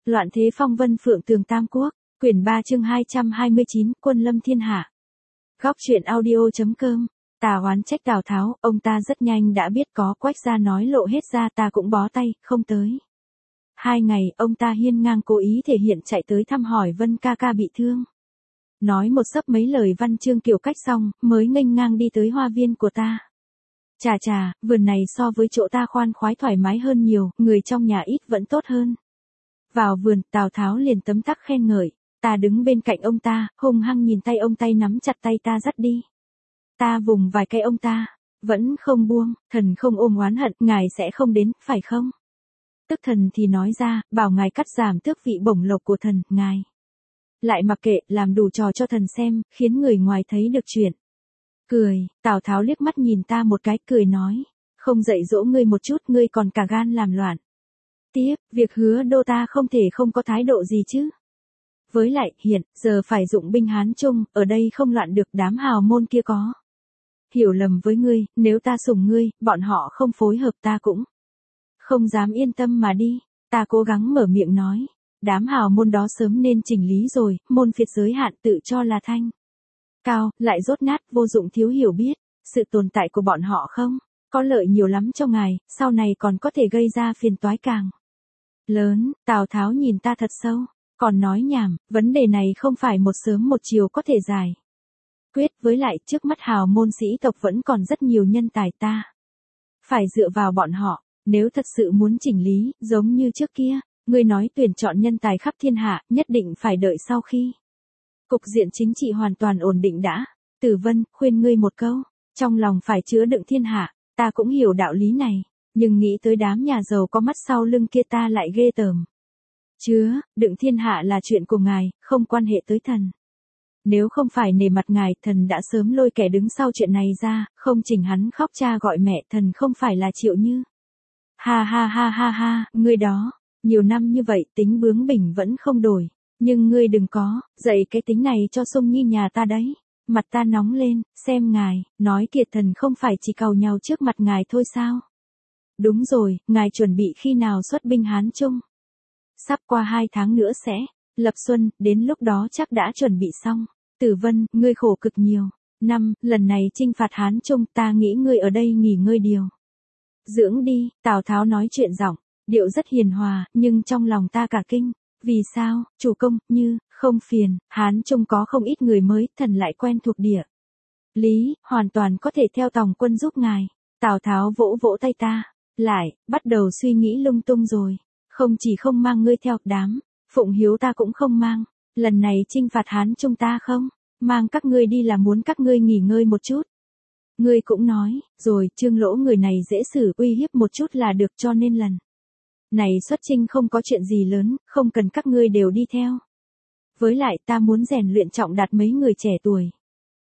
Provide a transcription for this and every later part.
Loạn thế phong vân phượng tường tam quốc, quyển 3 chương 229, quân lâm thiên hạ. Góc truyện audio.com, Tà oán trách Tào Tháo, ông ta rất nhanh đã biết có Quách gia nói lộ hết ra, ta cũng bó tay, không tới. 2 ngày, ông ta hiên ngang cố ý thể hiện chạy tới thăm hỏi Vân ca ca bị thương. Nói một xấp mấy lời văn chương kiểu cách xong, mới nghênh ngang đi tới hoa viên của ta. Chà chà, vườn này so với chỗ ta khoan khoái thoải mái hơn nhiều, người trong nhà ít vẫn tốt hơn. Vào vườn, Tào Tháo liền tấm tắc khen ngợi. Ta đứng bên cạnh ông ta, hung hăng nhìn tay ông, tay nắm chặt tay ta dắt đi. Ta vùng vài cây ông ta, vẫn không buông, thần không ôm oán hận, ngài sẽ không đến, phải không? Tức thần thì nói ra, bảo ngài cắt giảm tước vị bổng lộc của thần, ngài lại mặc kệ, làm đủ trò cho thần xem, khiến người ngoài thấy được chuyện. Cười, Tào Tháo liếc mắt nhìn ta một cái, cười nói, không dạy dỗ ngươi một chút, ngươi còn cả gan làm loạn. Tiếp, việc hứa đô ta không thể không có thái độ gì chứ. Với lại, hiện, giờ phải dụng binh Hán Trung, ở đây không loạn được, đám hào môn kia có hiểu lầm với ngươi, nếu ta sủng ngươi, bọn họ không phối hợp ta cũng không dám yên tâm mà đi. Ta cố gắng mở miệng nói, đám hào môn đó sớm nên chỉnh lý rồi, môn phiệt giới hạn tự cho là thanh cao, lại dốt nát, vô dụng, thiếu hiểu biết, sự tồn tại của bọn họ không có lợi nhiều lắm cho ngài, sau này còn có thể gây ra phiền toái càng lớn. Tào Tháo nhìn ta thật sâu, còn nói nhảm, vấn đề này không phải một sớm một chiều có thể giải quyết, với lại trước mắt hào môn sĩ tộc vẫn còn rất nhiều nhân tài, ta phải dựa vào bọn họ, nếu thật sự muốn chỉnh lý, giống như trước kia, ngươi nói tuyển chọn nhân tài khắp thiên hạ, nhất định phải đợi sau khi cục diện chính trị hoàn toàn ổn định đã. Tử Vân, khuyên ngươi một câu, trong lòng phải chứa đựng thiên hạ, ta cũng hiểu đạo lý này, nhưng nghĩ tới đám nhà giàu có mắt sau lưng kia ta lại ghê tởm. Chứa đựng thiên hạ là chuyện của ngài, không quan hệ tới thần. Nếu không phải nể mặt ngài, thần đã sớm lôi kẻ đứng sau chuyện này ra, không chỉnh hắn khóc cha gọi mẹ, thần không phải là Triệu Như. Ha ha ha ha ha, ngươi đó, nhiều năm như vậy tính bướng bỉnh vẫn không đổi, nhưng ngươi đừng có dạy cái tính này cho Sung Nhi nhà ta đấy. Mặt ta nóng lên, xem ngài, nói kiệt thần không phải chỉ cầu nhau trước mặt ngài thôi sao? Đúng rồi, ngài chuẩn bị khi nào xuất binh Hán Trung? Sắp qua 2 tháng nữa sẽ lập xuân, đến lúc đó chắc đã chuẩn bị xong. Tử Vân, ngươi khổ cực nhiều. Lần này chinh phạt Hán Trung, ta nghĩ ngươi ở đây nghỉ ngơi điều dưỡng đi. Tào Tháo nói chuyện giọng điệu rất hiền hòa, nhưng trong lòng ta cả kinh. Vì sao, chủ công, như không phiền, Hán Trung có không ít người mới, thần lại quen thuộc địa lý, hoàn toàn có thể theo tòng quân giúp ngài. Tào Tháo vỗ vỗ tay ta, lại bắt đầu suy nghĩ lung tung rồi. Không chỉ không mang ngươi theo, đám Phụng Hiếu ta cũng không mang. Lần này chinh phạt Hán Trung ta không mang các ngươi đi là muốn các ngươi nghỉ ngơi một chút. Ngươi cũng nói rồi, Trương Lỗ người này dễ xử, uy hiếp một chút là được, cho nên lần này xuất chinh không có chuyện gì lớn, không cần các ngươi đều đi theo. Với lại ta muốn rèn luyện trọng đạt mấy người trẻ tuổi.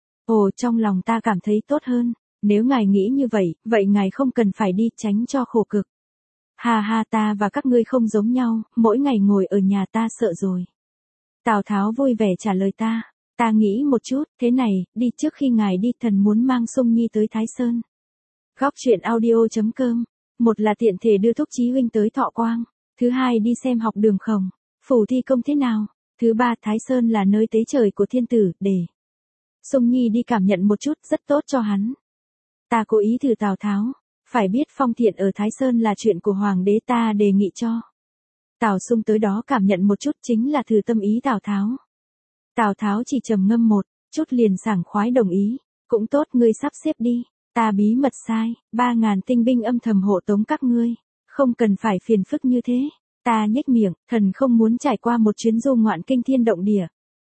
Ồ, trong lòng ta cảm thấy tốt hơn. Nếu ngài nghĩ như vậy, vậy ngài không cần phải đi, tránh cho khổ cực. Ha ha, ta và các ngươi không giống nhau, mỗi ngày ngồi ở nhà ta sợ rồi. Tào Tháo vui vẻ trả lời ta. Ta nghĩ một chút, thế này, đi trước khi ngài đi, thần muốn mang Sung Nhi tới Thái Sơn. Góc truyện audio.com. Một là tiện thể đưa Thúc Chí huynh tới Thọ Quang. Thứ hai đi xem học đường Khổng phủ thi công thế nào. Thứ ba, Thái Sơn là nơi tế trời của thiên tử, để Sung Nhi đi cảm nhận một chút, rất tốt cho hắn. Ta cố ý thử Tào Tháo. Phải biết phong thiện ở Thái Sơn là chuyện của hoàng đế, ta đề nghị cho Tào Sung tới đó cảm nhận một chút, chính là thử tâm ý Tào Tháo. Tào Tháo chỉ trầm ngâm một chút liền sảng khoái đồng ý. Cũng tốt, ngươi sắp xếp đi. Ta bí mật sai, 3.000 tinh binh âm thầm hộ tống các ngươi. Không cần phải phiền phức như thế. Ta nhếch miệng, thần không muốn trải qua một chuyến du ngoạn kinh thiên động địa.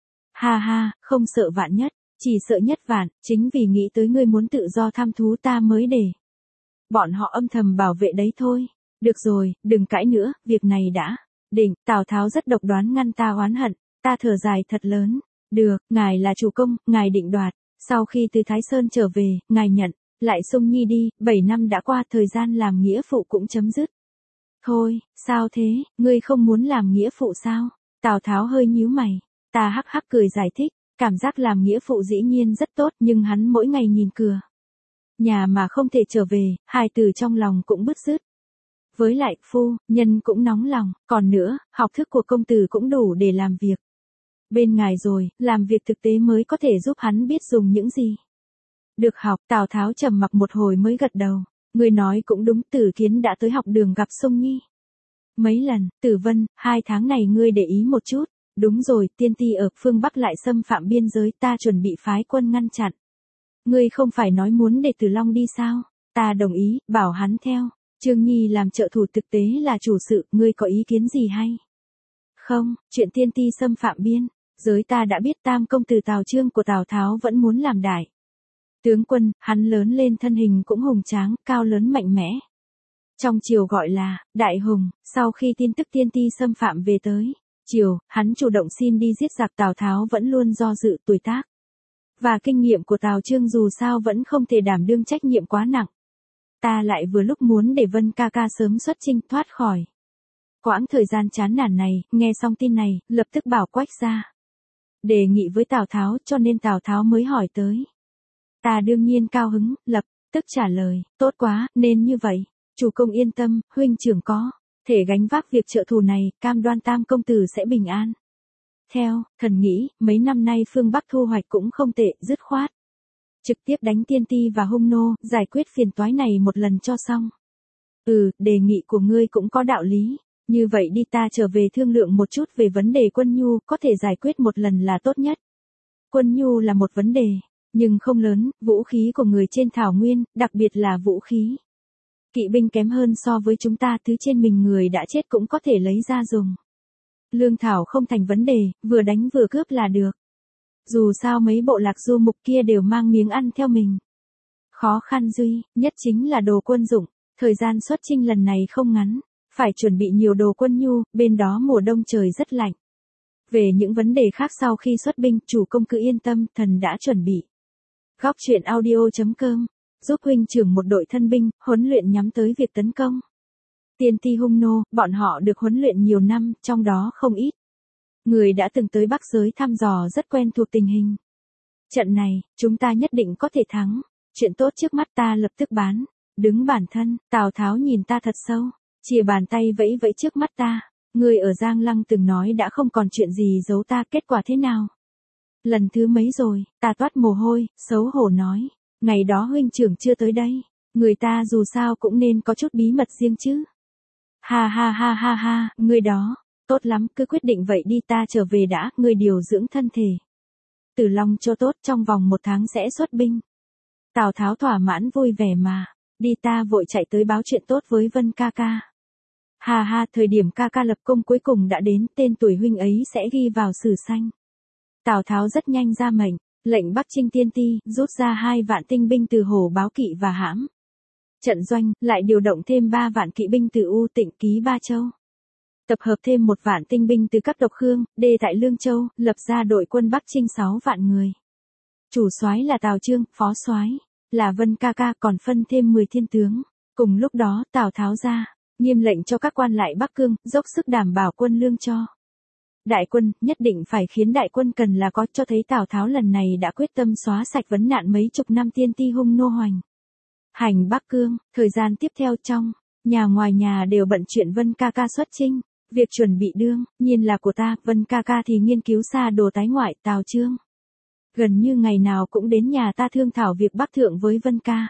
Ha ha, không sợ vạn nhất, chỉ sợ nhất vạn, chính vì nghĩ tới ngươi muốn tự do tham thú ta mới để bọn họ âm thầm bảo vệ đấy thôi. Được rồi, đừng cãi nữa, việc này đã định. Tào Tháo rất độc đoán ngăn ta oán hận. Ta thở dài thật lớn. Được, ngài là chủ công, ngài định đoạt. Sau khi từ Thái Sơn trở về, ngài nhận lại Sung Nhi đi. 7 năm đã qua, thời gian làm nghĩa phụ cũng chấm dứt. Thôi, sao thế, ngươi không muốn làm nghĩa phụ sao? Tào Tháo hơi nhíu mày. Ta hắc hắc cười giải thích. Cảm giác làm nghĩa phụ dĩ nhiên rất tốt, nhưng hắn mỗi ngày nhìn cửa nhà mà không thể trở về, hài tử trong lòng cũng bứt rứt. Với lại, phu nhân cũng nóng lòng, còn nữa, học thức của công tử cũng đủ để làm việc. Bên ngài rồi, làm việc thực tế mới có thể giúp hắn biết dùng những gì. Được học, Tào Tháo trầm mặc một hồi mới gật đầu. Ngươi nói cũng đúng, Tử Kiến đã tới học đường gặp Sung Nhi mấy lần. Tử Vân, 2 tháng này ngươi để ý một chút. Đúng rồi, tiên ti ở phương Bắc lại xâm phạm biên giới, ta chuẩn bị phái quân ngăn chặn. Ngươi không phải nói muốn để Tử Long đi sao? Ta đồng ý, bảo hắn theo. Trương Nhi làm trợ thủ thực tế là chủ sự, ngươi có ý kiến gì hay? Không, chuyện tiên ti xâm phạm biên giới ta đã biết. Tam công tử Tào Trương của Tào Tháo vẫn muốn làm đại tướng quân, hắn lớn lên thân hình cũng hùng tráng, cao lớn mạnh mẽ. Trong triều gọi là đại hùng. Sau khi tin tức tiên ti xâm phạm về tới triều, hắn chủ động xin đi giết giặc. Tào Tháo vẫn luôn do dự, tuổi tác và kinh nghiệm của Tào Trương dù sao vẫn không thể đảm đương trách nhiệm quá nặng. Ta lại vừa lúc muốn để Vân ca ca sớm xuất chinh, thoát khỏi quãng thời gian chán nản này. Nghe xong tin này, lập tức bảo Quách ra đề nghị với Tào Tháo, cho nên Tào Tháo mới hỏi tới. Ta đương nhiên cao hứng, lập tức trả lời, tốt quá, nên như vậy. Chủ công yên tâm, huynh trưởng có thể gánh vác việc trợ thù này, cam đoan Tam công tử sẽ bình an. Theo thần nghĩ, mấy năm nay phương Bắc thu hoạch cũng không tệ, dứt khoát trực tiếp đánh tiên ti và hung nô, giải quyết phiền toái này một lần cho xong. Đề nghị của ngươi cũng có đạo lý. Như vậy đi, ta trở về thương lượng một chút về vấn đề quân nhu, có thể giải quyết một lần là tốt nhất. Quân nhu là một vấn đề, nhưng không lớn. Vũ khí của người trên thảo nguyên, đặc biệt là vũ khí kỵ binh kém hơn so với chúng ta, thứ trên mình người đã chết cũng có thể lấy ra dùng. Lương thảo không thành vấn đề, vừa đánh vừa cướp là được. Dù sao mấy bộ lạc du mục kia đều mang miếng ăn theo mình. Khó khăn duy nhất chính là đồ quân dụng. Thời gian xuất chinh lần này không ngắn, phải chuẩn bị nhiều đồ quân nhu, bên đó mùa đông trời rất lạnh. Về những vấn đề khác sau khi xuất binh, chủ công cứ yên tâm, thần đã chuẩn bị. Góc truyện audio.com giúp huynh trưởng một đội thân binh, huấn luyện nhắm tới việc tấn công tiên ti hung nô. Bọn họ được huấn luyện nhiều năm, trong đó không ít người đã từng tới Bắc giới thăm dò, rất quen thuộc tình hình. Trận này, chúng ta nhất định có thể thắng. Chuyện tốt trước mắt ta lập tức bán đứng bản thân. Tào Tháo nhìn ta thật sâu, chìa bàn tay vẫy vẫy trước mắt ta. Người ở Giang Lăng từng nói đã không còn chuyện gì giấu ta, kết quả thế nào? Lần thứ mấy rồi? Ta toát mồ hôi, xấu hổ nói. Ngày đó huynh trưởng chưa tới đây. Người ta dù sao cũng nên có chút bí mật riêng chứ. Ha ha ha ha ha, người đó. Tốt lắm, cứ quyết định vậy đi, ta trở về đã. Người điều dưỡng thân thể Tử Long cho tốt, trong vòng 1 tháng sẽ xuất binh. Tào Tháo thỏa mãn vui vẻ mà. Đi, ta vội chạy tới báo chuyện tốt với Vân ca ca. Ha ha, thời điểm ca ca lập công cuối cùng đã đến, tên tuổi huynh ấy sẽ ghi vào sử xanh. Tào Tháo rất nhanh ra mệnh, lệnh Bắc chinh tiên ti, rút ra 2 vạn tinh binh từ Hổ Báo Kỵ và hãm trận doanh, lại điều động thêm 3 vạn kỵ binh từ U Tịnh Ký Ba Châu. Tập hợp thêm 1 vạn tinh binh từ các độc Khương, Đê tại Lương Châu, lập ra đội quân Bắc chinh 6 vạn người. Chủ soái là Tào Trương, phó soái là Vân ca ca, còn phân thêm 10 thiên tướng. Cùng lúc đó, Tào Tháo ra nghiêm lệnh cho các quan lại Bắc Cương, dốc sức đảm bảo quân lương cho đại quân, nhất định phải khiến đại quân cần là có, cho thấy Tào Tháo lần này đã quyết tâm xóa sạch vấn nạn mấy chục năm tiên ti hung nô hoành hành Bắc Cương. Thời gian tiếp theo, trong nhà ngoài nhà đều bận chuyện Vân ca ca xuất chinh. Việc chuẩn bị đương nhiên là của ta, Vân ca ca thì nghiên cứu xa đồ tái ngoại. Tào Trương gần như ngày nào cũng đến nhà ta thương thảo việc Bắc thượng với Vân ca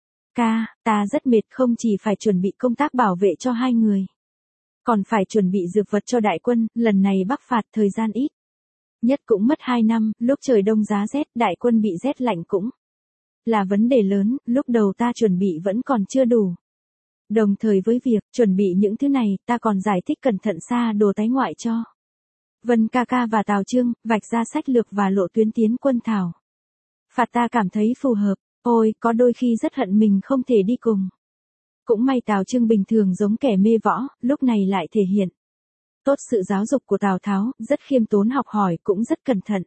ca. Ta rất mệt, không chỉ phải chuẩn bị công tác bảo vệ cho 2 người, còn phải chuẩn bị dược vật cho đại quân. Lần này Bắc phạt thời gian ít nhất cũng mất 2 năm, lúc trời đông giá rét, đại quân bị rét lạnh cũng là vấn đề lớn. Lúc đầu ta chuẩn bị vẫn còn chưa đủ. Đồng thời với việc chuẩn bị những thứ này, ta còn giải thích cẩn thận xa đồ tái ngoại cho Vân ca ca và Tào Trương, vạch ra sách lược và lộ tuyến tiến quân thảo phạt. Ta cảm thấy phù hợp. Ôi, có đôi khi rất hận mình không thể đi cùng. Cũng may Tào Trương bình thường giống kẻ mê võ, lúc này lại thể hiện tốt sự giáo dục của Tào Tháo, rất khiêm tốn học hỏi, cũng rất cẩn thận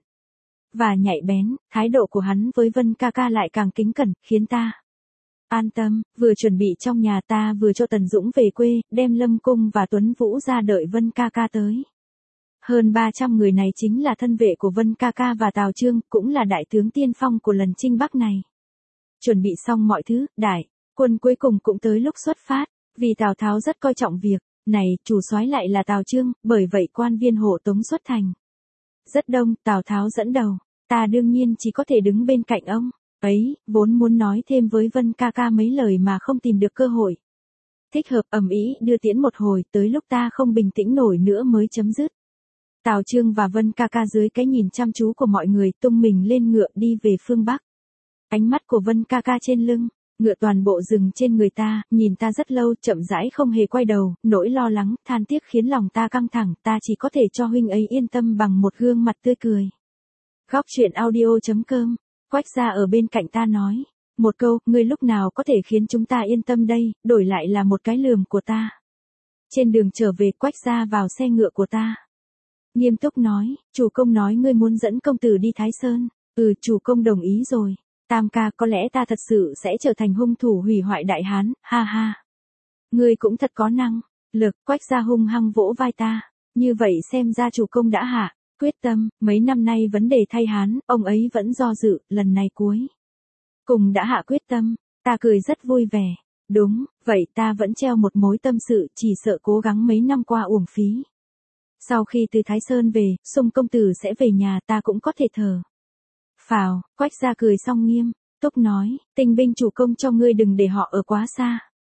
và nhạy bén. Thái độ của hắn với Vân ca ca lại càng kính cẩn, khiến ta an tâm. Vừa chuẩn bị trong nhà, ta vừa cho Tần Dũng về quê, đem Lâm Cung và Tuấn Vũ ra đợi Vân ca ca tới. Hơn 300 người này chính là thân vệ của Vân ca ca và Tào Trương, cũng là đại tướng tiên phong của lần chinh Bắc này. Chuẩn bị xong mọi thứ, đại quân cuối cùng cũng tới lúc xuất phát. Vì Tào Tháo rất coi trọng việc này, chủ soái lại là Tào Chương, bởi vậy quan viên hộ tống xuất thành. Rất đông, Tào Tháo dẫn đầu, ta đương nhiên chỉ có thể đứng bên cạnh ông. Ấy, vốn muốn nói thêm với Vân ca ca mấy lời mà không tìm được cơ hội. Thích hợp ầm ĩ đưa tiễn một hồi, tới lúc ta không bình tĩnh nổi nữa mới chấm dứt. Tào Chương và Vân ca ca dưới cái nhìn chăm chú của mọi người tung mình lên ngựa đi về phương Bắc. Ánh mắt của Vân ca ca trên lưng, ngựa toàn bộ dừng trên người ta, nhìn ta rất lâu, chậm rãi không hề quay đầu, nỗi lo lắng, than tiếc khiến lòng ta căng thẳng, ta chỉ có thể cho huynh ấy yên tâm bằng một gương mặt tươi cười. Góc truyện audio.com, Quách Gia ở bên cạnh ta nói, một câu, ngươi lúc nào có thể khiến chúng ta yên tâm đây, đổi lại là một cái lườm của ta. Trên đường trở về, Quách Gia vào xe ngựa của ta. Nghiêm túc nói, chủ công nói ngươi muốn dẫn công tử đi Thái Sơn. Chủ công đồng ý rồi. Tam ca, có lẽ ta thật sự sẽ trở thành hung thủ hủy hoại Đại Hán, ha ha. Ngươi cũng thật có năng lực. Quách Gia hung hăng vỗ vai ta. Như vậy xem ra chủ công đã hạ quyết tâm, mấy năm nay vấn đề thay Hán, ông ấy vẫn do dự, lần này cuối cùng đã hạ quyết tâm. Ta cười rất vui vẻ. Đúng, vậy ta vẫn treo một mối tâm sự, chỉ sợ cố gắng mấy năm qua uổng phí. Sau khi từ Thái Sơn về, Sung công tử sẽ về nhà, ta cũng có thể thở phào. Quách Gia cười xong nghiêm túc nói, tinh binh chủ công cho ngươi đừng để họ ở quá xa.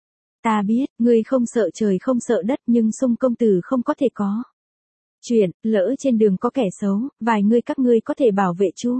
Ta biết, ngươi không sợ trời không sợ đất, nhưng Sung công tử không có thể có chuyện, lỡ trên đường có kẻ xấu, vài ngươi các ngươi có thể bảo vệ chu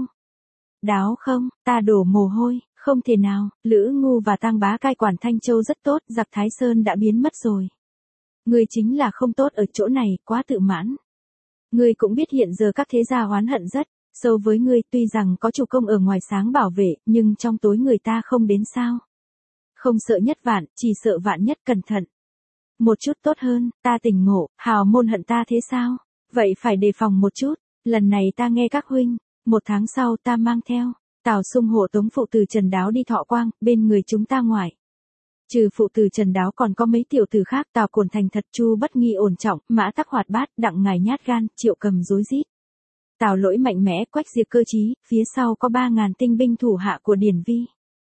đáo không? Ta đổ mồ hôi, không thể nào. Lữ Ngu và Tang Bá cai quản Thanh Châu rất tốt, giặc Thái Sơn đã biến mất rồi. Ngươi chính là không tốt ở chỗ này, quá tự mãn. Ngươi cũng biết hiện giờ các thế gia oán hận rất sâu với ngươi, tuy rằng có chủ công ở ngoài sáng bảo vệ, nhưng trong tối người ta không đến sao. Không sợ nhất vạn, chỉ sợ vạn nhất, cẩn thận một chút tốt hơn. Ta tỉnh ngộ, hào môn hận ta thế sao? Vậy phải đề phòng một chút. Lần này ta nghe các huynh. Một tháng sau ta mang theo Tào Sung hộ tống phụ tử Trần Đáo đi Thọ Quang, bên người chúng ta ngoại trừ phụ tử Trần Đáo còn có mấy tiểu tử khác, Tào Cổn thành thật, Chu Bất Nghi ổn trọng, Mã Tắc hoạt bát, Đặng Ngải nhát gan, Triệu Cầm rối rít, Tào Lỗi mạnh mẽ, Quách Diệp cơ trí, phía sau có 3.000 tinh binh thủ hạ của Điển Vi.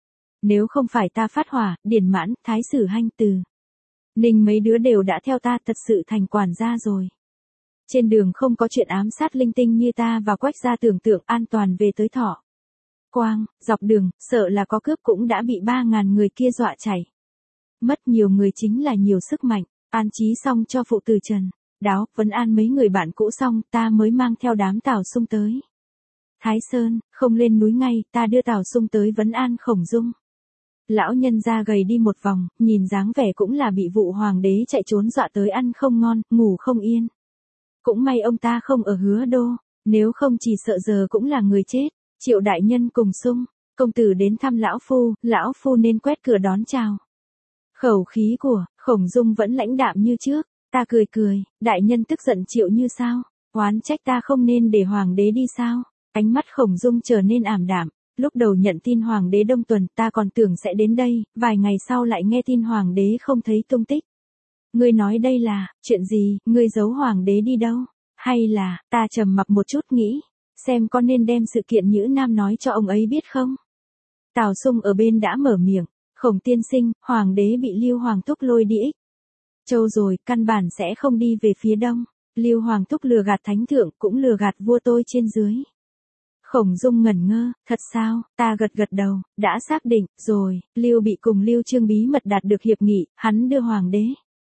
Nếu không phải ta phát hỏa, Điển Mãn, Thái Sử Hanh, Từ Ninh mấy đứa đều đã theo ta, thật sự thành quản gia rồi. Trên đường không có chuyện ám sát linh tinh như ta và Quách Gia tưởng tượng, an toàn về tới Thọ Quang. Dọc đường, sợ là có cướp cũng đã bị 3.000 người kia dọa chảy. Mất nhiều người chính là nhiều sức mạnh. An trí xong cho phụ tử Trần Đáo, vấn an mấy người bạn cũ xong, ta mới mang theo đám Tào Sung tới Thái Sơn. Không lên núi ngay, ta đưa Tào Sung tới vấn an Khổng Dung. Lão nhân ra gầy đi một vòng, nhìn dáng vẻ cũng là bị vụ hoàng đế chạy trốn dọa tới, ăn không ngon, ngủ không yên. Cũng may ông ta không ở Hứa Đô, nếu không chỉ sợ giờ cũng là người chết. Triệu đại nhân cùng Sung công tử đến thăm lão phu nên quét cửa đón chào. Khẩu khí của Khổng Dung vẫn lãnh đạm như trước. Ta cười cười, đại nhân tức giận Triệu như sao? Oán trách ta không nên để hoàng đế đi sao? Ánh mắt Khổng Dung trở nên ảm đạm. Lúc đầu nhận tin hoàng đế Đông Tuần, ta còn tưởng sẽ đến đây, vài ngày sau lại nghe tin hoàng đế không thấy tung tích. Ngươi nói đây là chuyện gì? Ngươi giấu hoàng đế đi đâu? Hay là, ta trầm mặc một chút nghĩ, xem có nên đem sự kiện Nhữ Nam nói cho ông ấy biết không? Tào Sung ở bên đã mở miệng, Khổng tiên sinh, hoàng đế bị Lưu Hoàng Thúc lôi đi Ích Châu rồi, căn bản sẽ không đi về phía đông. Lưu Hoàng Thúc lừa gạt thánh thượng, cũng lừa gạt vua tôi trên dưới. Khổng Dung ngẩn ngơ, thật sao? Ta gật gật đầu, đã xác định rồi. Lưu Bị cùng Lưu Chương bí mật đạt được hiệp nghị, hắn đưa hoàng đế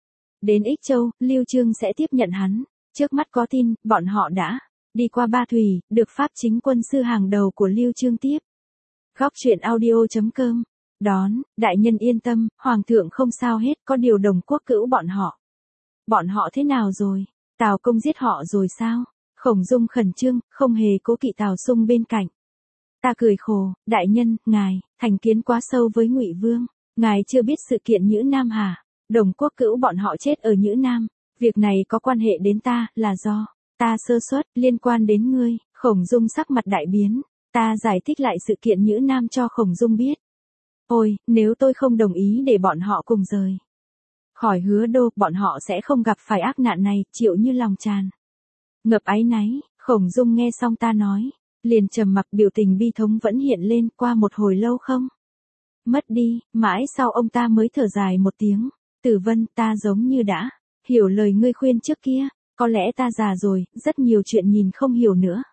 đến Ích Châu, Lưu Chương sẽ tiếp nhận hắn. Trước mắt có tin, bọn họ đã đi qua Ba Thùy, được Pháp chính quân sư hàng đầu của Lưu Chương tiếp. Góc truyện audio.com, đón, đại nhân yên tâm, hoàng thượng không sao hết, có điều Đồng Quốc cữu bọn họ. Bọn họ thế nào rồi? Tào công giết họ rồi sao? Khổng Dung khẩn trương, không hề cố kỵ Tào Sung bên cạnh. Ta cười khổ, đại nhân, ngài thành kiến quá sâu với Ngụy Vương, ngài chưa biết sự kiện Nhữ Nam hả? Đồng Quốc cữu bọn họ chết ở Nhữ Nam, việc này có quan hệ đến ta, là do ta sơ suất, liên quan đến ngươi. Khổng Dung sắc mặt đại biến, ta giải thích lại sự kiện Nhữ Nam cho Khổng Dung biết. Ôi, nếu tôi không đồng ý để bọn họ cùng rời khỏi Hứa Đô, bọn họ sẽ không gặp phải ác nạn này. Triệu như lòng tràn ngập áy náy. Khổng Dung nghe xong ta nói, liền trầm mặc, biểu tình bi thống vẫn hiện lên. Qua một hồi lâu không mất đi, mãi sau ông ta mới thở dài một tiếng. Tử Vân, ta giống như đã hiểu lời ngươi khuyên trước kia, có lẽ ta già rồi, rất nhiều chuyện nhìn không hiểu nữa.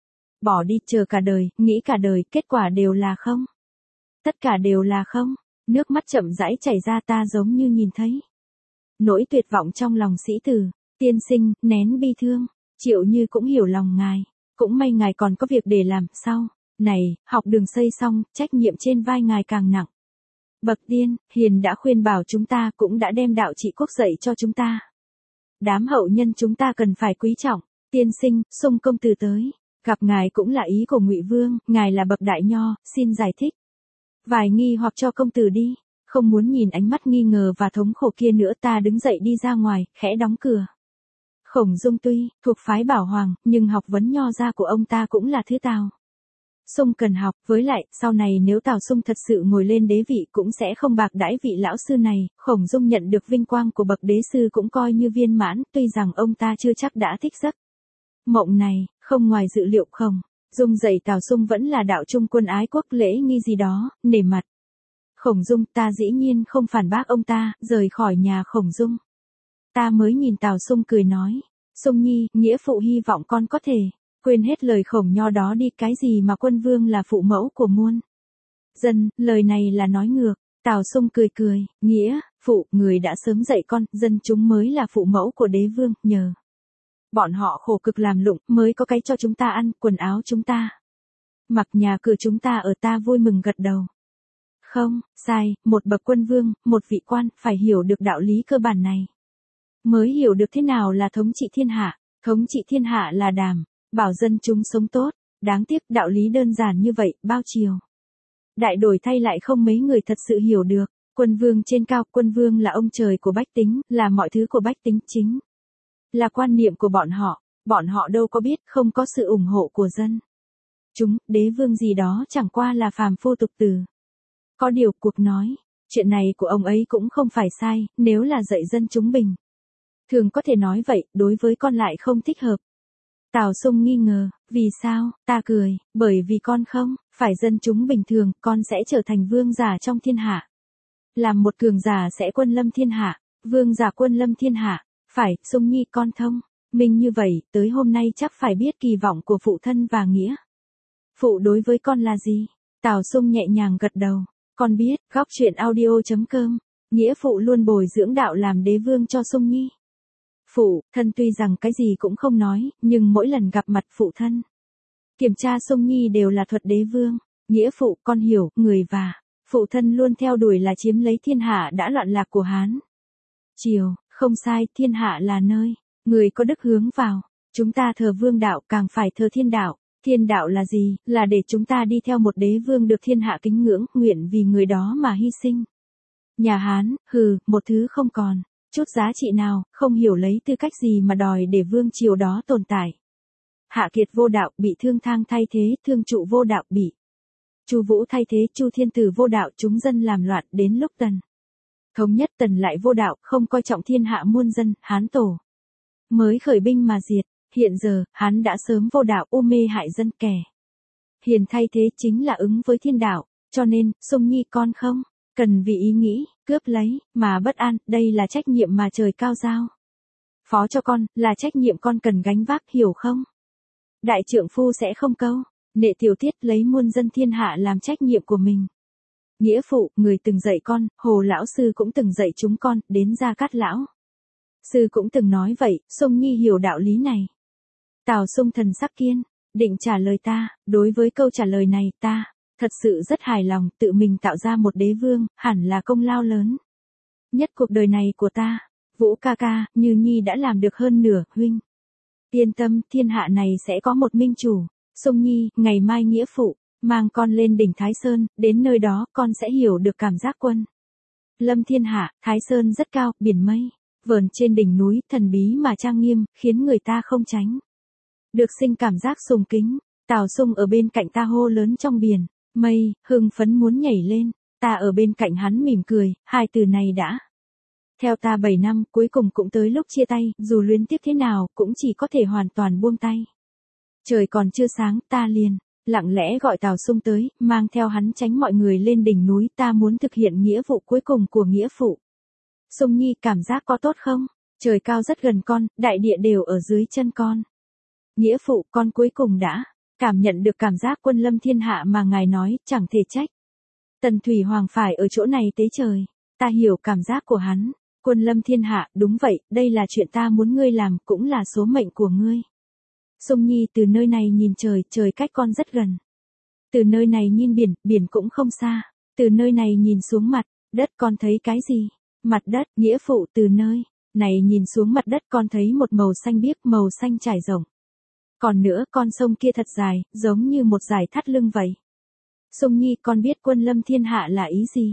Bỏ đi, chờ cả đời, nghĩ cả đời, kết quả đều là không. Tất cả đều là không. Nước mắt chậm rãi chảy ra, ta giống như nhìn thấy nỗi tuyệt vọng trong lòng sĩ tử. Tiên sinh, nén bi thương. Triệu Như cũng hiểu lòng ngài. Cũng may ngài còn có việc để làm, sau này, học đường xây xong, trách nhiệm trên vai ngài càng nặng. Bậc tiên, hiền đã khuyên bảo chúng ta, cũng đã đem đạo trị quốc dạy cho chúng ta. Đám hậu nhân chúng ta cần phải quý trọng. Tiên sinh, Sung công tử tới. Gặp ngài cũng là ý của Ngụy Vương, ngài là bậc đại nho, xin giải thích. Vài nghi hoặc cho công tử đi. Không muốn nhìn ánh mắt nghi ngờ và thống khổ kia nữa, ta đứng dậy đi ra ngoài, khẽ đóng cửa. Khổng Dung tuy thuộc phái Bảo Hoàng, nhưng học vấn nho gia của ông ta cũng là thứ Tào Sung cần học, với lại, sau này nếu Tào Sung thật sự ngồi lên đế vị cũng sẽ không bạc đãi vị lão sư này. Khổng Dung nhận được vinh quang của bậc đế sư cũng coi như viên mãn, tuy rằng ông ta chưa chắc đã thích giấc mộng này. Không ngoài dự liệu Khổng Dung dạy Tào Sung vẫn là đạo trung quân ái quốc, lễ nghi gì đó, nể mặt. Khổng Dung, ta dĩ nhiên không phản bác ông ta. Rời khỏi nhà Khổng Dung, ta mới nhìn Tào Sung cười nói, Sung Nhi, nghĩa phụ hy vọng con có thể quên hết lời Khổng Nho đó đi, cái gì mà quân vương là phụ mẫu của muôn dân, lời này là nói ngược. Tào Sung cười cười, nghĩa phụ, người đã sớm dạy con, dân chúng mới là phụ mẫu của đế vương, nhờ bọn họ khổ cực làm lụng mới có cái cho chúng ta ăn, quần áo chúng ta mặc, nhà cửa chúng ta ở. Ta vui mừng gật đầu. Không, sai, một bậc quân vương, một vị quan, phải hiểu được đạo lý cơ bản này, mới hiểu được thế nào là thống trị thiên hạ. Thống trị thiên hạ là đảm bảo dân chúng sống tốt. Đáng tiếc, đạo lý đơn giản như vậy, bao chiều đại đổi thay lại không mấy người thật sự hiểu được. Quân vương trên cao, quân vương là ông trời của bách tính, là mọi thứ của bách tính, chính là quan niệm của bọn họ đâu có biết, không có sự ủng hộ của dân chúng, đế vương gì đó chẳng qua là phàm phu tục tử. Có điều, cuộc nói chuyện này của ông ấy cũng không phải sai, nếu là dạy dân chúng bình thường có thể nói vậy, đối với con lại không thích hợp. Tào Sung nghi ngờ, vì sao? Ta cười, bởi vì con không phải dân chúng bình thường, con sẽ trở thành vương giả trong thiên hạ. Làm một cường giả sẽ quân lâm thiên hạ, vương giả quân lâm thiên hạ. Phải, Sung Nhi, con thông minh như vậy, tới hôm nay chắc phải biết kỳ vọng của phụ thân và nghĩa phụ đối với con là gì. Tào Sung nhẹ nhàng gật đầu, con biết. Góc truyện audio.com, nghĩa phụ luôn bồi dưỡng đạo làm đế vương cho Sung Nhi. Phụ thân tuy rằng cái gì cũng không nói, nhưng mỗi lần gặp mặt phụ thân kiểm tra Sung Nhi đều là thuật đế vương. Nghĩa phụ, con hiểu, người và phụ thân luôn theo đuổi là chiếm lấy thiên hạ đã loạn lạc của Hán Triều. Không sai, thiên hạ là nơi người có đức hướng vào. Chúng ta thờ vương đạo, càng phải thờ thiên đạo. Thiên đạo là gì? Là để chúng ta đi theo một đế vương được thiên hạ kính ngưỡng, nguyện vì người đó mà hy sinh. Nhà Hán, một thứ không còn chút giá trị nào, không hiểu lấy tư cách gì mà đòi để vương triều đó tồn tại. Hạ Kiệt vô đạo, bị Thương Thang thay thế. Thương Trụ vô đạo, bị Chu Vũ thay thế. Chu Thiên Tử vô đạo, chúng dân làm loạn. Đến lúc Tần thống nhất, Tần lại vô đạo, không coi trọng thiên hạ muôn dân. Hán Tổ mới khởi binh mà diệt. Hiện giờ, Hán đã sớm vô đạo, u mê hại dân. Kẻ hiền thay thế chính là ứng với thiên đạo. Cho nên, Sung Nhi, con không cần vì ý nghĩ cướp lấy mà bất an, đây là trách nhiệm mà trời cao giao phó cho con, là trách nhiệm con cần gánh vác, hiểu không? Đại trượng phu sẽ không câu nệ tiểu tiết, lấy muôn dân thiên hạ làm trách nhiệm của mình. Nghĩa phụ, người từng dạy con, Hồ lão sư cũng từng dạy chúng con, đến Gia Cát lão sư cũng từng nói vậy. Sung Nhi hiểu đạo lý này. Tào Sung thần sắc kiên định trả lời ta. Đối với câu trả lời này, ta thật sự rất hài lòng. Tự mình tạo ra một đế vương, hẳn là công lao lớn nhất cuộc đời này của ta. Vũ ca ca, Như Nhi đã làm được hơn nửa. Huynh yên tâm, thiên hạ này sẽ có một minh chủ. Sung Nhi, ngày mai nghĩa phụ mang con lên đỉnh Thái Sơn, đến nơi đó con sẽ hiểu được cảm giác quân lâm thiên hạ. Thái Sơn rất cao, biển mây vờn trên đỉnh núi, thần bí mà trang nghiêm, khiến người ta không tránh được sinh cảm giác sùng kính. Tào Sung ở bên cạnh ta hô lớn trong biển mây, hưng phấn muốn nhảy lên. Ta ở bên cạnh hắn mỉm cười, hai từ này đã theo ta 7 năm, cuối cùng cũng tới lúc chia tay, dù luyến tiếc thế nào, cũng chỉ có thể hoàn toàn buông tay. Trời còn chưa sáng, ta liền lặng lẽ gọi Tào Sung tới, mang theo hắn tránh mọi người lên đỉnh núi. Ta muốn thực hiện nghĩa vụ cuối cùng của nghĩa phụ. Sung Nhi cảm giác có tốt không? Trời cao rất gần con, đại địa đều ở dưới chân con. Nghĩa phụ, con cuối cùng đã cảm nhận được cảm giác quân lâm thiên hạ mà ngài nói, chẳng thể trách. Tần Thủy Hoàng phải ở chỗ này tế trời. Ta hiểu cảm giác của hắn. Quân lâm thiên hạ, đúng vậy, đây là chuyện ta muốn ngươi làm, cũng là số mệnh của ngươi. Sung Nhi từ nơi này nhìn trời, trời cách con rất gần. Từ nơi này nhìn biển, biển cũng không xa. Từ nơi này nhìn xuống mặt đất con thấy cái gì? Mặt đất, nghĩa phụ từ nơi này nhìn xuống mặt đất con thấy một màu xanh biếc, màu xanh trải rộng. Còn nữa con sông kia thật dài, giống như một dải thắt lưng vậy. Sung Nhi con biết quân lâm thiên hạ là ý gì?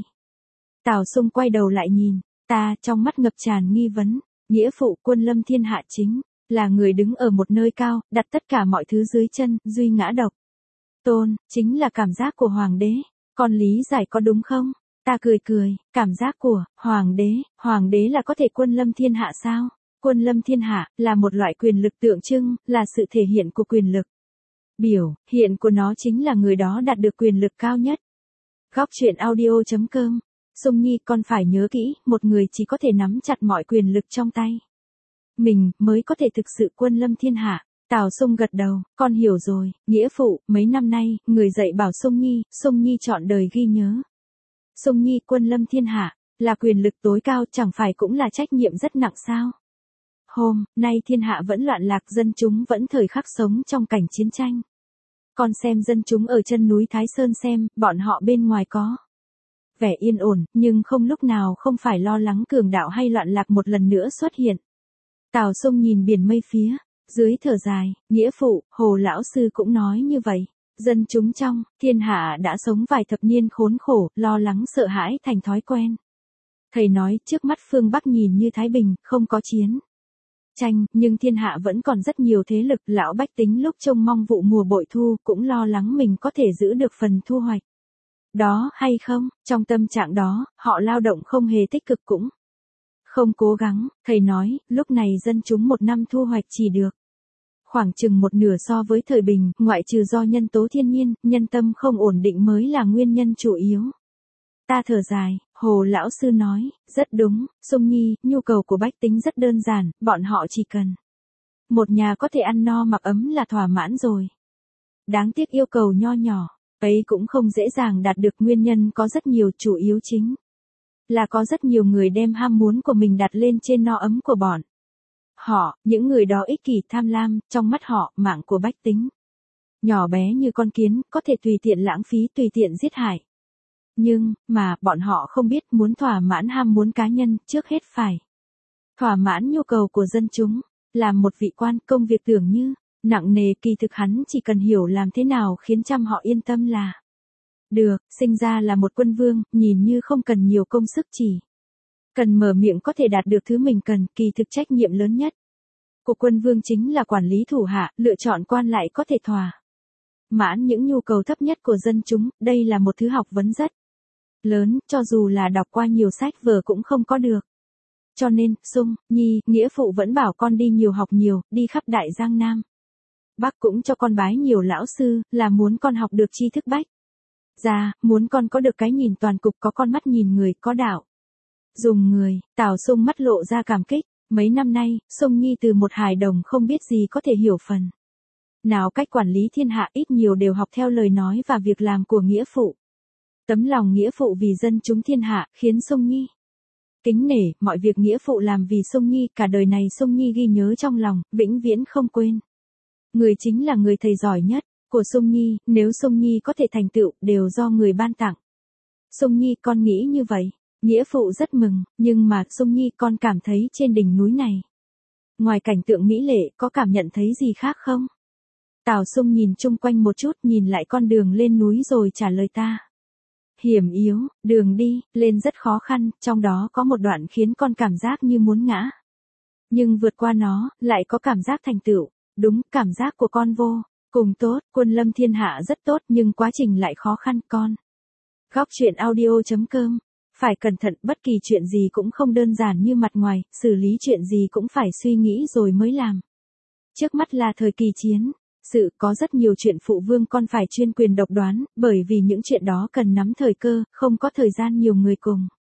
Tào Sung quay đầu lại nhìn, ta trong mắt ngập tràn nghi vấn, nghĩa phụ quân lâm thiên hạ chính là người đứng ở một nơi cao, đặt tất cả mọi thứ dưới chân, duy ngã độc. Tôn, chính là cảm giác của hoàng đế, con lý giải có đúng không? Ta cười cười, cảm giác của hoàng đế là có thể quân lâm thiên hạ sao? Quân lâm thiên hạ là một loại quyền lực tượng trưng, là sự thể hiện của quyền lực. Biểu hiện của nó chính là người đó đạt được quyền lực cao nhất. Góc truyện audio.com. Sung Nhi con phải nhớ kỹ, một người chỉ có thể nắm chặt mọi quyền lực trong tay mình mới có thể thực sự quân lâm thiên hạ. Tào Sung gật đầu, con hiểu rồi, nghĩa phụ, mấy năm nay, người dạy bảo Sung Nhi trọn đời ghi nhớ. Sung Nhi quân lâm thiên hạ, là quyền lực tối cao, chẳng phải cũng là trách nhiệm rất nặng sao? Hôm nay thiên hạ vẫn loạn lạc, dân chúng vẫn thời khắc sống trong cảnh chiến tranh. Con xem dân chúng ở chân núi Thái Sơn xem, bọn họ bên ngoài có vẻ yên ổn, nhưng không lúc nào không phải lo lắng cường đạo hay loạn lạc một lần nữa xuất hiện. Tào Sung nhìn biển mây phía dưới thở dài, nghĩa phụ, Hồ lão sư cũng nói như vậy. Dân chúng trong thiên hạ đã sống vài thập niên khốn khổ, lo lắng sợ hãi thành thói quen. Thầy nói trước mắt phương Bắc nhìn như thái bình, không có chiến tranh, nhưng thiên hạ vẫn còn rất nhiều thế lực, lão bách tính lúc trông mong vụ mùa bội thu cũng lo lắng mình có thể giữ được phần thu hoạch. Đó hay không, trong tâm trạng đó, họ lao động không hề tích cực cũng không cố gắng. Thầy nói, lúc này dân chúng một năm thu hoạch chỉ được khoảng chừng một nửa so với thời bình, ngoại trừ do nhân tố thiên nhiên, nhân tâm không ổn định mới là nguyên nhân chủ yếu. Ta thở dài, Hồ lão sư nói, rất đúng, Sung Nhi, nhu cầu của bách tính rất đơn giản, bọn họ chỉ cần một nhà có thể ăn no mặc ấm là thỏa mãn rồi. Đáng tiếc yêu cầu nho nhỏ ấy cũng không dễ dàng đạt được, nguyên nhân có rất nhiều, chủ yếu chính là có rất nhiều người đem ham muốn của mình đặt lên trên no ấm của bọn họ, những người đó ích kỷ tham lam, trong mắt họ, mạng của bách tính nhỏ bé như con kiến, có thể tùy tiện lãng phí, tùy tiện giết hại. Nhưng, mà, bọn họ không biết muốn thỏa mãn ham muốn cá nhân, trước hết phải thỏa mãn nhu cầu của dân chúng. Làm một vị quan, công việc tưởng như nặng nề, kỳ thực hắn chỉ cần hiểu làm thế nào khiến trăm họ yên tâm là được. Sinh ra là một quân vương, nhìn như không cần nhiều công sức, chỉ cần mở miệng có thể đạt được thứ mình cần, kỳ thực trách nhiệm lớn nhất của quân vương chính là quản lý thủ hạ, lựa chọn quan lại có thể thỏa mãn những nhu cầu thấp nhất của dân chúng. Đây là một thứ học vấn rất lớn, cho dù là đọc qua nhiều sách vở cũng không có được. Cho nên, Sung Nhi, nghĩa phụ vẫn bảo con đi nhiều học nhiều, đi khắp đại giang Nam Bắc, cũng cho con bái nhiều lão sư, là muốn con học được tri thức bách gia, muốn con có được cái nhìn toàn cục, có con mắt nhìn người, có đạo dùng người. Tào Sung mắt lộ ra cảm kích. Mấy năm nay, Sung Nhi từ một hài đồng không biết gì có thể hiểu phần nào cách quản lý thiên hạ, ít nhiều đều học theo lời nói và việc làm của nghĩa phụ. Tấm lòng nghĩa phụ vì dân chúng thiên hạ, khiến Sung Nhi kính nể, mọi việc nghĩa phụ làm vì Sung Nhi, cả đời này Sung Nhi ghi nhớ trong lòng, vĩnh viễn không quên. Người chính là người thầy giỏi nhất của Sung Nhi, nếu Sung Nhi có thể thành tựu, đều do người ban tặng. Sung Nhi, con nghĩ như vậy. Nghĩa phụ rất mừng, nhưng mà, Sung Nhi, con cảm thấy trên đỉnh núi này, ngoài cảnh tượng mỹ lệ, có cảm nhận thấy gì khác không? Tào Sung nhìn chung quanh một chút, nhìn lại con đường lên núi rồi trả lời ta. Hiểm yếu, đường đi lên rất khó khăn, trong đó có một đoạn khiến con cảm giác như muốn ngã. Nhưng vượt qua nó, lại có cảm giác thành tựu. Đúng, cảm giác của con vô cùng tốt, quân lâm thiên hạ rất tốt, nhưng quá trình lại khó khăn. Con góc truyện audio.com. Phải cẩn thận, bất kỳ chuyện gì cũng không đơn giản như mặt ngoài, xử lý chuyện gì cũng phải suy nghĩ rồi mới làm. Trước mắt là thời kỳ chiến sự, có rất nhiều chuyện phụ vương con phải chuyên quyền độc đoán, bởi vì những chuyện đó cần nắm thời cơ, không có thời gian nhiều người cùng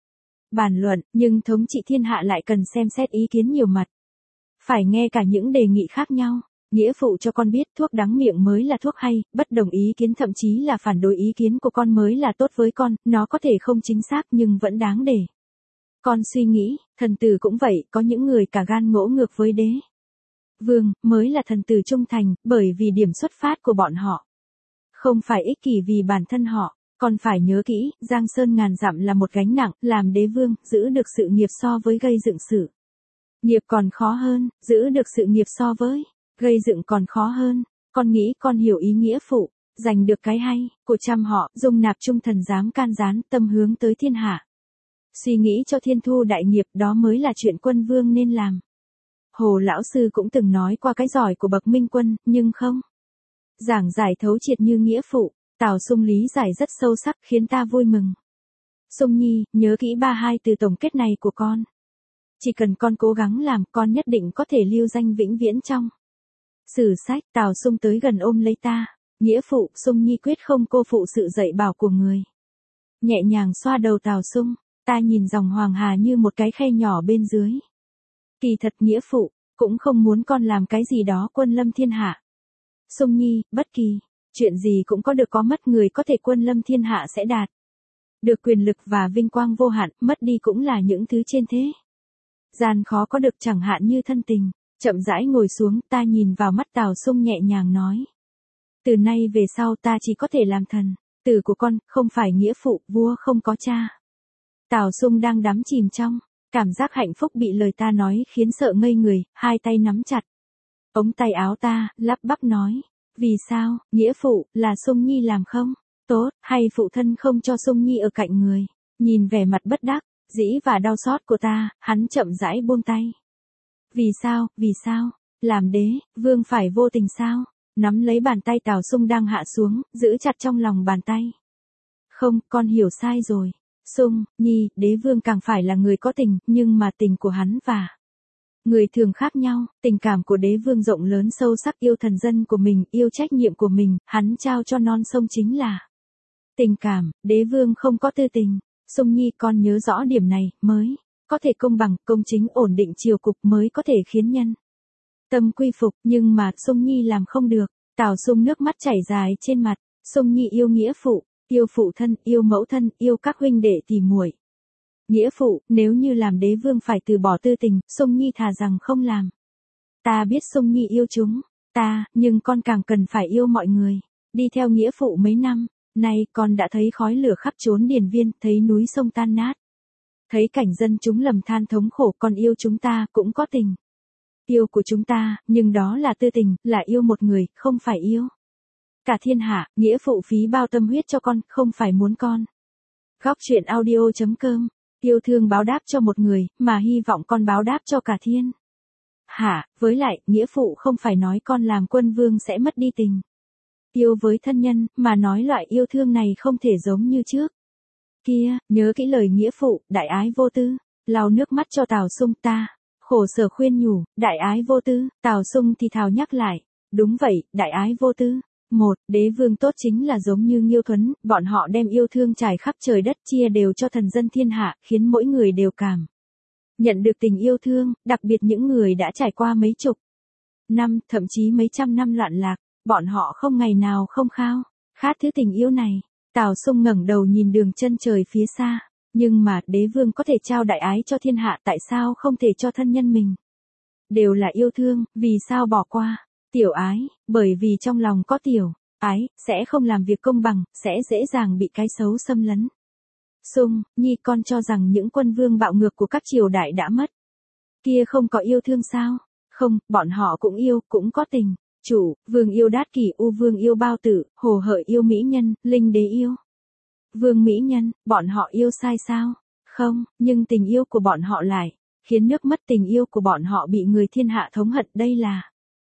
bàn luận, nhưng thống trị thiên hạ lại cần xem xét ý kiến nhiều mặt. Phải nghe cả những đề nghị khác nhau. Nghĩa phụ cho con biết thuốc đắng miệng mới là thuốc hay, bất đồng ý kiến thậm chí là phản đối ý kiến của con mới là tốt với con, nó có thể không chính xác nhưng vẫn đáng để con suy nghĩ. Thần tử cũng vậy, có những người cả gan ngỗ ngược với đế vương, mới là thần tử trung thành, bởi vì điểm xuất phát của bọn họ không phải ích kỷ vì bản thân họ. Còn phải nhớ kỹ, giang sơn ngàn dặm là một gánh nặng, làm đế vương, giữ được sự nghiệp so với gây dựng sự nghiệp còn khó hơn, giữ được sự nghiệp so với gây dựng còn khó hơn. Con nghĩ con hiểu ý nghĩa phụ, giành được cái hay của trăm họ, dung nạp trung thần dám can gián, tâm hướng tới thiên hạ. Suy nghĩ cho thiên thu đại nghiệp, đó mới là chuyện quân vương nên làm. Hồ lão sư cũng từng nói qua cái giỏi của bậc minh quân, nhưng không giảng giải thấu triệt như nghĩa phụ. Tào Sung lý giải rất sâu sắc, khiến ta vui mừng. Sung Nhi, nhớ kỹ 32 từ tổng kết này của con. Chỉ cần con cố gắng làm, con nhất định có thể lưu danh vĩnh viễn trong sử sách. Tào Sung tới gần ôm lấy ta. Nghĩa phụ, Sung Nhi quyết không cô phụ sự dạy bảo của người. Nhẹ nhàng xoa đầu Tào Sung, ta nhìn dòng Hoàng Hà như một cái khe nhỏ bên dưới. Kỳ thật nghĩa phụ, cũng không muốn con làm cái gì đó quân lâm thiên hạ. Sung Nhi, bất kỳ chuyện gì cũng có được có mất, người có thể quân lâm thiên hạ sẽ đạt được quyền lực và vinh quang vô hạn, mất đi cũng là những thứ trên thế gian khó có được, chẳng hạn như thân tình. Chậm rãi ngồi xuống, ta nhìn vào mắt Tào Sung nhẹ nhàng nói. Từ nay về sau ta chỉ có thể làm thần tử của con, không phải nghĩa phụ, vua không có cha. Tào Sung đang đắm chìm trong cảm giác hạnh phúc bị lời ta nói khiến sợ ngây người, hai tay nắm chặt ống tay áo ta, lắp bắp nói. Vì sao, nghĩa phụ, là Sung Nhi làm không tốt, hay phụ thân không cho Sung Nhi ở cạnh người? Nhìn vẻ mặt bất đắc dĩ và đau xót của ta, hắn chậm rãi buông tay. Vì sao, làm đế, vương phải vô tình sao? Nắm lấy bàn tay Tào Sung đang hạ xuống, giữ chặt trong lòng bàn tay. Không, con hiểu sai rồi. Sung Nhi, đế vương càng phải là người có tình, nhưng mà tình của hắn và người thường khác nhau. Tình cảm của đế vương rộng lớn sâu sắc, yêu thần dân của mình, yêu trách nhiệm của mình, hắn trao cho non sông chính là tình cảm. Đế vương không có tư tình. Sung Nhi, con nhớ rõ điểm này, mới có thể công bằng, công chính, ổn định triều cục, mới có thể khiến nhân tâm quy phục, nhưng mà Sung Nhi làm không được. Tào Sung nước mắt chảy dài trên mặt. Sung Nhi yêu nghĩa phụ, yêu phụ thân, yêu mẫu thân, yêu các huynh đệ tỷ muội. Nghĩa phụ, nếu như làm đế vương phải từ bỏ tư tình, Sung Nhi thà rằng không làm. Ta biết Sung Nhi yêu chúng ta, nhưng con càng cần phải yêu mọi người. Đi theo nghĩa phụ mấy năm nay, con đã thấy khói lửa khắp chốn điền viên, thấy núi sông tan nát, thấy cảnh dân chúng lầm than thống khổ. Con yêu chúng ta, cũng có tình yêu của chúng ta, nhưng đó là tư tình, là yêu một người, không phải yêu cả thiên hạ. Nghĩa phụ phí bao tâm huyết cho con, không phải muốn con Góc truyện audio.com yêu thương báo đáp cho một người, mà hy vọng con báo đáp cho cả thiên hạ. Với lại, nghĩa phụ không phải nói con làm quân vương sẽ mất đi tình yêu với thân nhân, mà nói loại yêu thương này không thể giống như trước kia. Nhớ kỹ lời nghĩa phụ, đại ái vô tư. Lau nước mắt cho Tào Sung, ta khổ sở khuyên nhủ, đại ái vô tư. Tào Sung thì thào nhắc lại. Đúng vậy, đại ái vô tư. Đế vương tốt chính là giống như Nghiêu Thuấn, bọn họ đem yêu thương trải khắp trời đất, chia đều cho thần dân thiên hạ, khiến mỗi người đều cảm nhận được tình yêu thương, đặc biệt những người đã trải qua mấy chục năm, thậm chí mấy trăm năm loạn lạc, bọn họ không ngày nào không khao khát thứ tình yêu này. Tào Sung ngẩng đầu nhìn đường chân trời phía xa. Nhưng mà, đế vương có thể trao đại ái cho thiên hạ, tại sao không thể cho thân nhân mình? Đều là yêu thương, vì sao bỏ qua tiểu ái? Bởi vì trong lòng có tiểu ái, sẽ không làm việc công bằng, sẽ dễ dàng bị cái xấu xâm lấn. Sung Nhi, con cho rằng những quân vương bạo ngược của các triều đại đã mất kia không có yêu thương sao? Không, bọn họ cũng yêu, cũng có tình. Chủ vương yêu Đát Kỷ, U vương yêu Bao Tử, Hồ Hợi yêu mỹ nhân, Linh đế yêu vương mỹ nhân. Bọn họ yêu sai sao? Không, nhưng tình yêu của bọn họ lại khiến nước mất. Tình yêu của bọn họ bị người thiên hạ thống hận. Đây là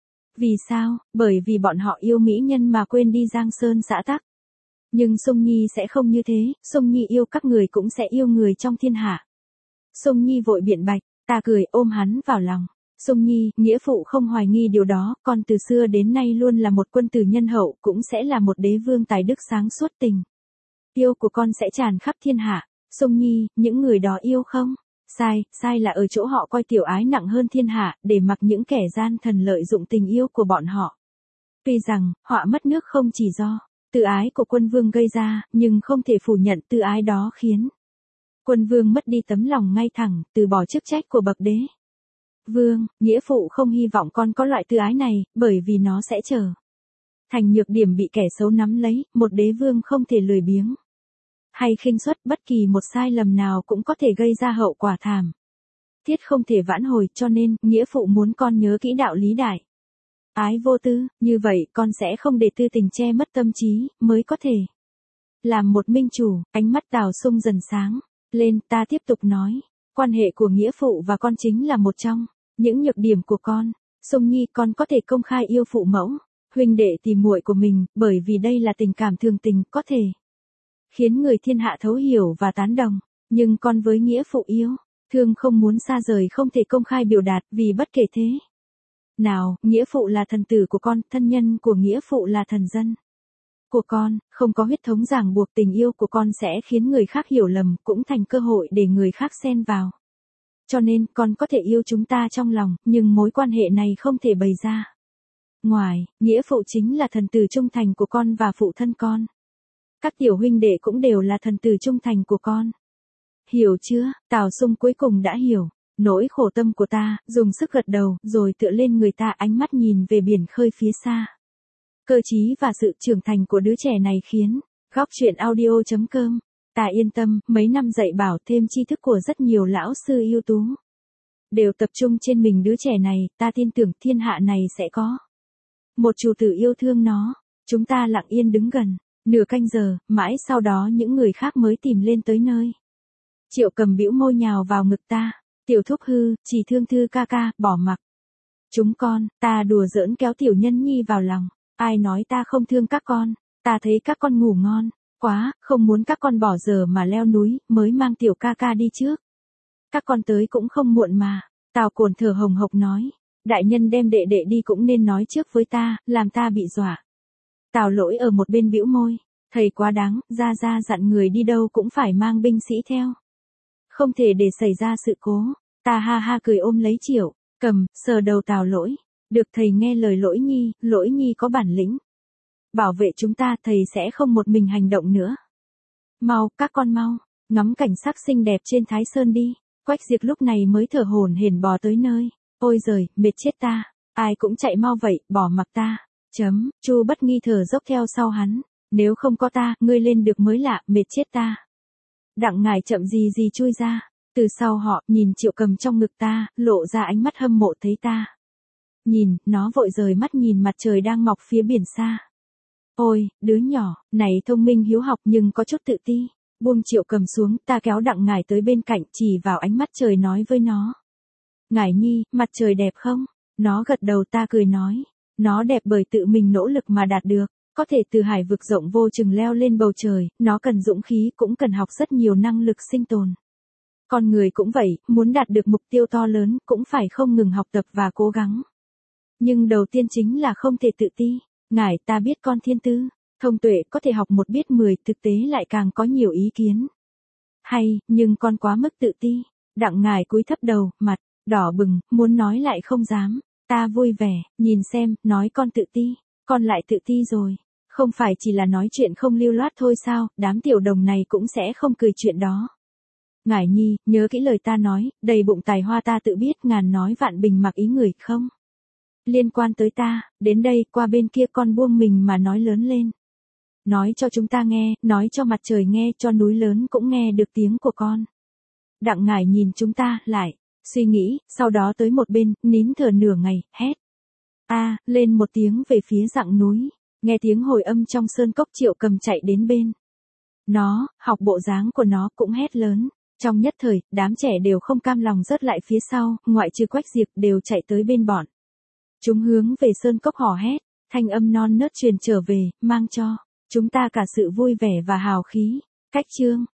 vì sao? Bởi vì bọn họ yêu mỹ nhân mà quên đi giang sơn xã tắc. Nhưng Sung Nhi sẽ không như thế. Sung Nhi yêu các người cũng sẽ yêu người trong thiên hạ. Sung Nhi vội biện bạch. Ta cười, ôm hắn vào lòng. Sung Nhi, nghĩa phụ không hoài nghi điều đó, con từ xưa đến nay luôn là một quân tử nhân hậu, cũng sẽ là một đế vương tài đức sáng suốt. Tình yêu của con sẽ tràn khắp thiên hạ. Sung Nhi, những người đó yêu không? Sai là ở chỗ họ coi tiểu ái nặng hơn thiên hạ, để mặc những kẻ gian thần lợi dụng tình yêu của bọn họ. Tuy rằng, họa mất nước không chỉ do tự ái của quân vương gây ra, nhưng không thể phủ nhận tự ái đó khiến quân vương mất đi tấm lòng ngay thẳng, từ bỏ chức trách của bậc đế vương. Nghĩa phụ không hy vọng con có loại tự ái này, bởi vì nó sẽ trở thành nhược điểm bị kẻ xấu nắm lấy. Một đế vương không thể lười biếng hay khinh suất, bất kỳ một sai lầm nào cũng có thể gây ra hậu quả thảm thiết không thể vãn hồi, cho nên, nghĩa phụ muốn con nhớ kỹ đạo lý đại ái vô tư, như vậy con sẽ không để tư tình che mất tâm trí, mới có thể làm một minh chủ. Ánh mắt Tào Sung dần sáng lên, ta tiếp tục nói, quan hệ của nghĩa phụ và con chính là một trong những nhược điểm của con. Sung Nhi, con có thể công khai yêu phụ mẫu, huynh đệ tìm muội của mình, bởi vì đây là tình cảm thường tình, có thể khiến người thiên hạ thấu hiểu và tán đồng. Nhưng con với nghĩa phụ yêu thương không muốn xa rời không thể công khai biểu đạt, vì bất kể thế nào, nghĩa phụ là thần tử của con, thân nhân của nghĩa phụ là thần dân của con, không có huyết thống ràng buộc. Tình yêu của con sẽ khiến người khác hiểu lầm, cũng thành cơ hội để người khác xen vào. Cho nên, con có thể yêu chúng ta trong lòng, nhưng mối quan hệ này không thể bày ra ngoài. Nghĩa phụ chính là thần tử trung thành của con và phụ thân con. Các tiểu huynh đệ cũng đều là thần tử trung thành của con. Hiểu chưa? Tào Sung cuối cùng đã hiểu nỗi khổ tâm của ta, dùng sức gật đầu, rồi tựa lên người ta, ánh mắt nhìn về biển khơi phía xa. Cơ trí và sự trưởng thành của đứa trẻ này khiến Góc Chuyện Audio.com ta yên tâm. Mấy năm dạy bảo thêm tri thức của rất nhiều lão sư ưu tú đều tập trung trên mình đứa trẻ này. Ta tin tưởng thiên hạ này sẽ có một chủ tử yêu thương nó. Chúng ta lặng yên đứng gần nửa canh giờ, mãi sau đó những người khác mới tìm lên tới nơi. Triệu Cầm bĩu môi nhào vào ngực ta. Tiểu Thúc hư, chỉ thương Thư ca ca, bỏ mặc chúng con. Ta đùa giỡn kéo Tiểu Nhân Nhi vào lòng. Ai nói ta không thương các con? Ta thấy các con ngủ ngon quá, không muốn các con bỏ giờ mà leo núi, mới mang Tiểu ca ca đi trước. Các con tới cũng không muộn mà. Tào Cồn thở hồng hộc nói. Đại nhân đem đệ đệ đi cũng nên nói trước với ta, làm ta bị dọa. Tào Lỗi ở một bên bĩu môi. Thầy quá đáng, ra dặn người đi đâu cũng phải mang binh sĩ theo. Không thể để xảy ra sự cố. Ta ha ha cười ôm lấy Triệu Cầm, sờ đầu Tào Lỗi. Được thầy nghe lời Lỗi Nhi có bản lĩnh bảo vệ chúng ta, thầy sẽ không một mình hành động nữa. Mau, các con mau, ngắm cảnh sắc xinh đẹp trên Thái Sơn đi. Quách Diệp lúc này mới thở hổn hển bò tới nơi. Ôi giời, mệt chết ta. Ai cũng chạy mau vậy, bỏ mặc ta. Chu Bất Nghi thở dốc theo sau hắn. Nếu không có ta, ngươi lên được mới lạ, mệt chết ta. Đặng Ngải chậm gì chui ra từ sau họ, nhìn Triệu Cầm trong ngực ta, lộ ra ánh mắt hâm mộ. Thấy ta nhìn, nó vội rời mắt nhìn mặt trời đang mọc phía biển xa. Ôi, đứa nhỏ này thông minh hiếu học nhưng có chút tự ti. Buông Triệu Cầm xuống, ta kéo Đặng Ngải tới bên cạnh, chỉ vào ánh mắt trời nói với nó. Ngải Nhi, mặt trời đẹp không? Nó gật đầu. Ta cười nói. Nó đẹp bởi tự mình nỗ lực mà đạt được. Có thể từ hải vực rộng vô chừng leo lên bầu trời, nó cần dũng khí, cũng cần học rất nhiều năng lực sinh tồn. Con người cũng vậy, muốn đạt được mục tiêu to lớn, cũng phải không ngừng học tập và cố gắng. Nhưng đầu tiên chính là không thể tự ti. Ngải, ta biết con thiên tư, thông tuệ, có thể học một biết 10, thực tế lại càng có nhiều ý kiến hay, nhưng con quá mức tự ti. Đặng Ngải cúi thấp đầu, mặt đỏ bừng, muốn nói lại không dám. Ta vui vẻ, nhìn xem, nói con tự ti, con lại tự ti rồi. Không phải chỉ là nói chuyện không lưu loát thôi sao, đám tiểu đồng này cũng sẽ không cười chuyện đó. Ngải Nhi, nhớ kỹ lời ta nói, đầy bụng tài hoa ta tự biết, ngàn nói vạn bình mặc ý người, không liên quan tới ta. Đến đây, qua bên kia con buông mình mà nói lớn lên. Nói cho chúng ta nghe, nói cho mặt trời nghe, cho núi lớn cũng nghe được tiếng của con. Đặng Ngải nhìn chúng ta, lại suy nghĩ, sau đó tới một bên, nín thở nửa ngày, hét lên một tiếng về phía dặng núi. Nghe tiếng hồi âm trong sơn cốc, Triệu Cầm chạy đến bên nó, học bộ dáng của nó, cũng hét lớn. Trong nhất thời, đám trẻ đều không cam lòng rớt lại phía sau, ngoại trừ Quách Diệp đều chạy tới bên bọn. Chúng hướng về sơn cốc hò hét, thanh âm non nớt truyền trở về, mang cho chúng ta cả sự vui vẻ và hào khí. Cách chương